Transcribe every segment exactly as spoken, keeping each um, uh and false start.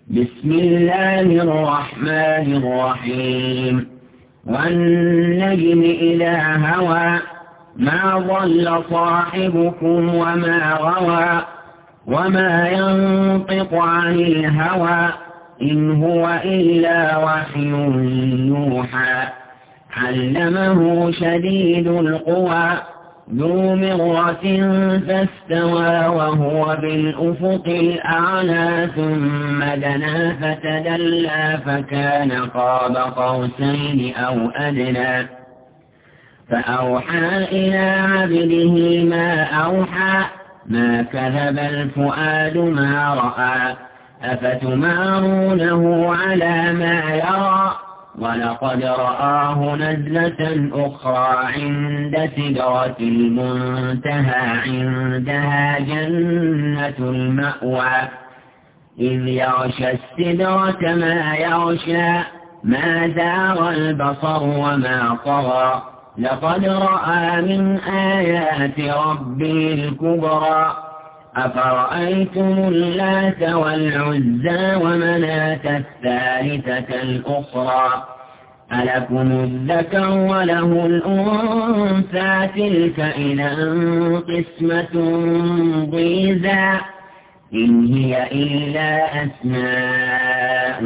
بسم الله الرحمن الرحيم والنجم إذا هوى ما ضل صاحبكم وما غوى وما ينطق عن الهوى إن هو إلا وحي يوحى علمه شديد القوى ذو مرة فاستوى وهو بالأفق الأعلى ثم دنا فتدلى فكان قاب قوسين أو أدنى فأوحى إلى عبده ما أوحى ما كذب الفؤاد ما رأى أفتمارونه على ما يرى ولقد رآه نزلة أخرى عند سدرة المنتهى عندها جنة المأوى إذ يغشى السدرة ما يغشى ما زاغ البصر وما طغى لقد رأى من آيات ربه الكبرى أفرأيتم اللات والعزى ومناة الثالثة الأخرى ألكم الذكر وله الأنثى تلك إذا قسمة ضيزى إن هي إلا أسماء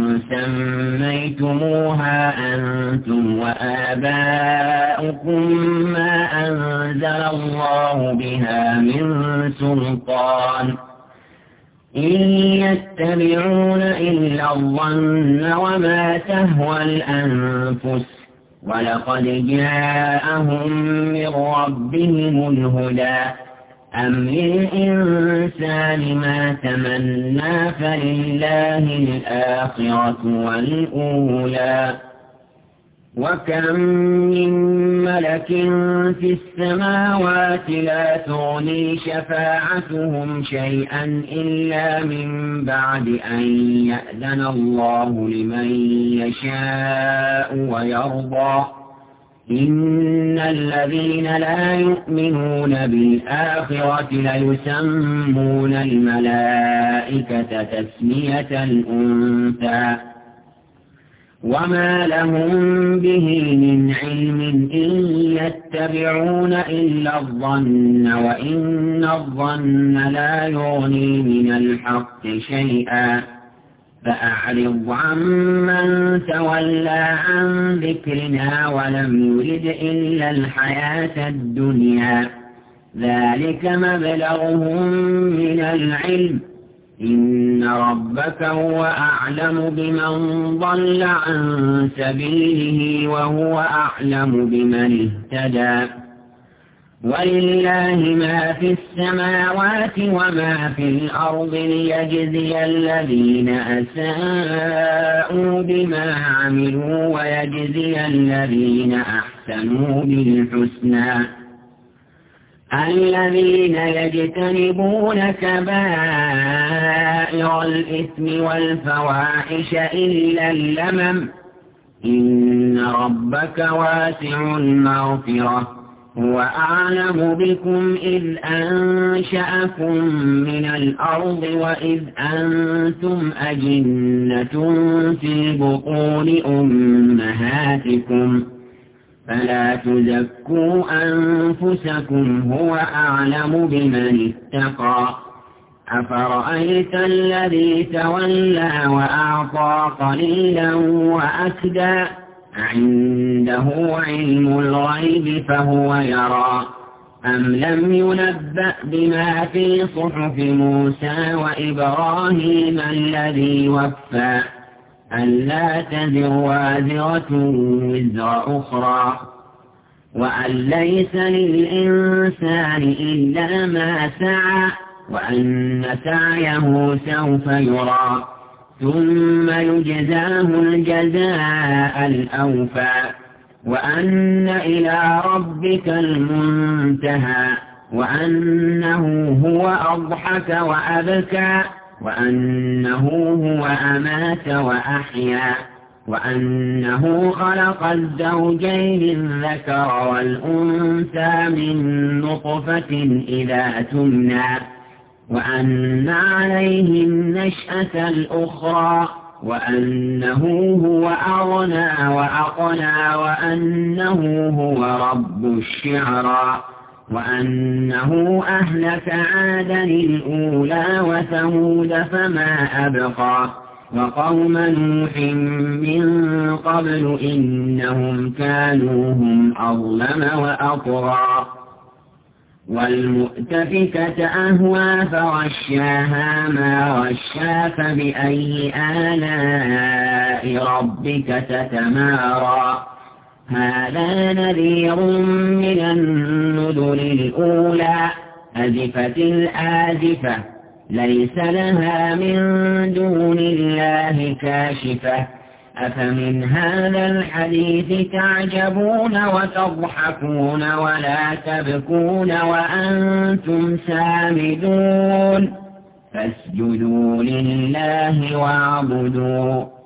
سميتموها أنتم وآباؤكم ما أنزل الله بها من سلطان إن يتبعون إلا الظن وما تهوى الأنفس ولقد جاءهم من ربهم الهدى أم للإنسان ما تمنى فلله الآخرة والأولى وكم من ملك في السماوات لا تغني شفاعتهم شيئا إلا من بعد أن يأذن الله لمن يشاء ويرضى إن الذين لا يؤمنون بالآخرة ليسمون الملائكة تسمية الأنثى وما لهم به من علم إن يتبعون إلا الظن وإن الظن لا يغني من الحق شيئا فأعرض عمن تولى عن ذكرنا ولم يرد إلا الحياة الدنيا ذلك مبلغهم من العلم إن ربك هو أعلم بمن ضل عن سبيله وهو أعلم بمن اهتدى ولله ما في السماوات وما في الأرض ليجزي الذين أساءوا بما عملوا ويجزي الذين أحسنوا بالحسنى الذين يجتنبون كبائر الإثم والفواحش إلا اللمم إن ربك واسع المغفرة هو أعلم بكم إذ أنشأكم من الأرض وإذ أنتم أجنة في بطون أمهاتكم فلا تزكوا أنفسكم هو أعلم بمن اتقى أفرأيت الذي تولى وأعطى قليلا وأكدى عنده علم الغيب فهو يرى أم لم ينبأ بما في صحف موسى وإبراهيم الذي وفى ألا تزر وازرة وزر أخرى وأن ليس للإنسان إلا ما سعى وأن سعيه سوف يرى ثم يجزاه الجزاء الأوفى وأن إلى ربك المنتهى وأنه هو أضحك وأبكى وأنه هو أمات وأحيا وأنه خلق الزوجين الذكر والأنثى من نطفة إذا تمنى وأن عليه النشأة الأخرى وأنه هو أغنى وأقنى وأنه هو رب الشعرى وأنه أهلك عادا الأولى وثمود فما أبقى وقوم نوح من قبل إنهم كانوا هم أظلم وأطغى والمؤتفكة أهوى فغشاها ما غشا فبأي آلاء ربك تتمارى هذا نذير من النذر الأولى أزفت الآزفة ليس لها من دون الله كاشفة أفمن هذا الحديث تعجبون وتضحكون ولا تبكون وأنتم سامدون فاسجدوا لله واعبدوا